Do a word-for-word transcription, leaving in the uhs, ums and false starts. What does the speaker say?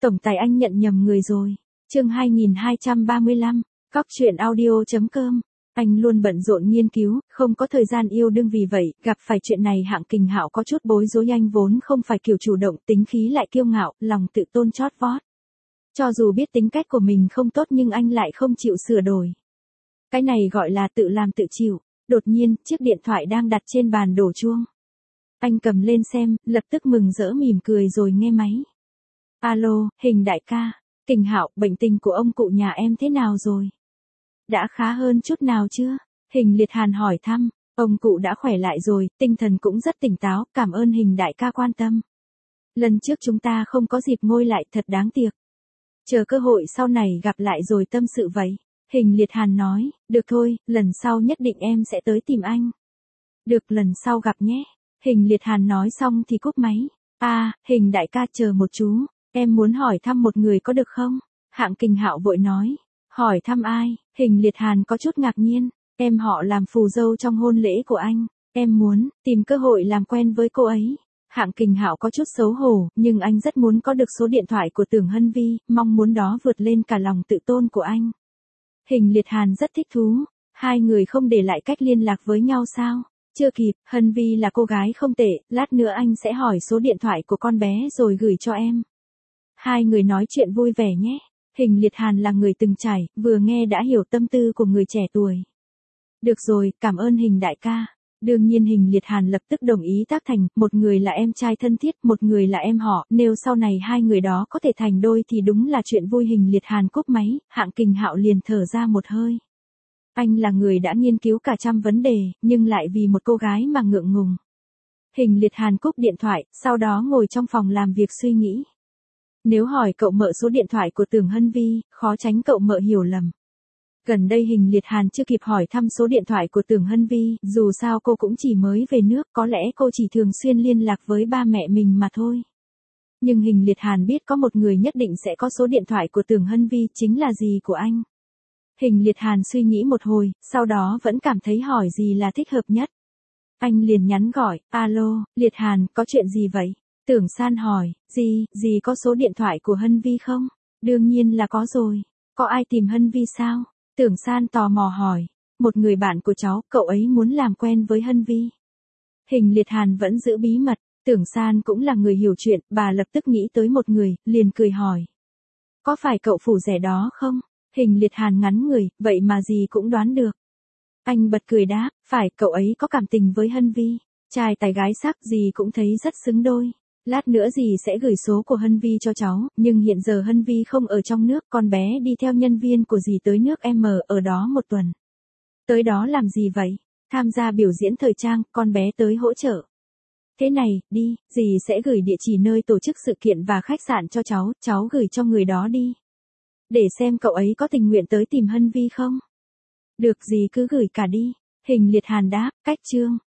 Tổng tài anh nhận nhầm người rồi. Chương hai nghìn hai trăm ba mươi lăm, Cóc truyện audio chấm com. Anh luôn bận rộn nghiên cứu, không có thời gian yêu đương, vì vậy, gặp phải chuyện này Hạng Kình Hạo có chút bối rối. Anh vốn không phải kiểu chủ động, tính khí lại kiêu ngạo, lòng tự tôn chót vót. Cho dù biết tính cách của mình không tốt nhưng anh lại không chịu sửa đổi. Cái này gọi là tự làm tự chịu. Đột nhiên, chiếc điện thoại đang đặt trên bàn đổ chuông. Anh cầm lên xem, lập tức mừng rỡ mỉm cười rồi nghe máy. Alo, Hình đại ca. Kình Hạo, bệnh tình của ông cụ nhà em thế nào rồi? Đã khá hơn chút nào chưa? Hình Liệt Hàn hỏi thăm. Ông cụ đã khỏe lại rồi, tinh thần cũng rất tỉnh táo, cảm ơn Hình đại ca quan tâm. Lần trước chúng ta không có dịp ngồi lại, thật đáng tiếc. Chờ cơ hội sau này gặp lại rồi tâm sự vậy. Hình Liệt Hàn nói, được thôi, lần sau nhất định em sẽ tới tìm anh. Được, lần sau gặp nhé. Hình Liệt Hàn nói xong thì cúp máy. À, Hình đại ca chờ một chú, em muốn hỏi thăm một người có được không? Hạng Kình Hạo vội nói. Hỏi thăm ai? Hình Liệt Hàn có chút ngạc nhiên. Em họ làm phù dâu trong hôn lễ của anh. Em muốn tìm cơ hội làm quen với cô ấy. Hạng Kình Hạo có chút xấu hổ, nhưng anh rất muốn có được số điện thoại của Tưởng Hân Vi, mong muốn đó vượt lên cả lòng tự tôn của anh. Hình Liệt Hàn rất thích thú. Hai người không để lại cách liên lạc với nhau sao? Chưa kịp, Hân Vi là cô gái không tệ, lát nữa anh sẽ hỏi số điện thoại của con bé rồi gửi cho em. Hai người nói chuyện vui vẻ nhé. Hình Liệt Hàn là người từng trải, vừa nghe đã hiểu tâm tư của người trẻ tuổi. Được rồi, cảm ơn Hình đại ca. Đương nhiên Hình Liệt Hàn lập tức đồng ý tác thành, một người là em trai thân thiết, một người là em họ, nếu sau này hai người đó có thể thành đôi thì đúng là chuyện vui. Hình Liệt Hàn cúp máy, Hạng Kình Hạo liền thở ra một hơi. Anh là người đã nghiên cứu cả trăm vấn đề, nhưng lại vì một cô gái mà ngượng ngùng. Hình Liệt Hàn cúp điện thoại, sau đó ngồi trong phòng làm việc suy nghĩ. Nếu hỏi cậu mợ số điện thoại của Tưởng Hân Vi, khó tránh cậu mợ hiểu lầm. Gần đây Hình Liệt Hàn chưa kịp hỏi thăm số điện thoại của Tưởng Hân Vi, dù sao cô cũng chỉ mới về nước, có lẽ cô chỉ thường xuyên liên lạc với ba mẹ mình mà thôi. Nhưng Hình Liệt Hàn biết có một người nhất định sẽ có số điện thoại của Tưởng Hân Vi, chính là dì của anh. Hình Liệt Hàn suy nghĩ một hồi, sau đó vẫn cảm thấy hỏi gì là thích hợp nhất. Anh liền nhắn gọi, alo, Liệt Hàn, có chuyện gì vậy? Tưởng San hỏi, dì, dì có số điện thoại của Hân Vi không? Đương nhiên là có rồi. Có ai tìm Hân Vi sao? Tưởng San tò mò hỏi. Một người bạn của cháu, cậu ấy muốn làm quen với Hân Vi. Hình Liệt Hàn vẫn giữ bí mật. Tưởng San cũng là người hiểu chuyện, bà lập tức nghĩ tới một người, liền cười hỏi. Có phải cậu phủ rẻ đó không? Hình Liệt Hàn ngắn người, vậy mà dì cũng đoán được. Anh bật cười đáp, phải, cậu ấy có cảm tình với Hân Vi. Trai tài gái sắc, dì cũng thấy rất xứng đôi. Lát nữa dì sẽ gửi số của Hân Vi cho cháu, nhưng hiện giờ Hân Vi không ở trong nước, con bé đi theo nhân viên của dì tới nước M ở đó một tuần. Tới đó làm gì vậy? Tham gia biểu diễn thời trang, con bé tới hỗ trợ. Thế này, đi, dì sẽ gửi địa chỉ nơi tổ chức sự kiện và khách sạn cho cháu, cháu gửi cho người đó đi. Để xem cậu ấy có tình nguyện tới tìm Hân Vi không? Được, dì cứ gửi cả đi. Hình Liệt Hàn đáp, cách chương.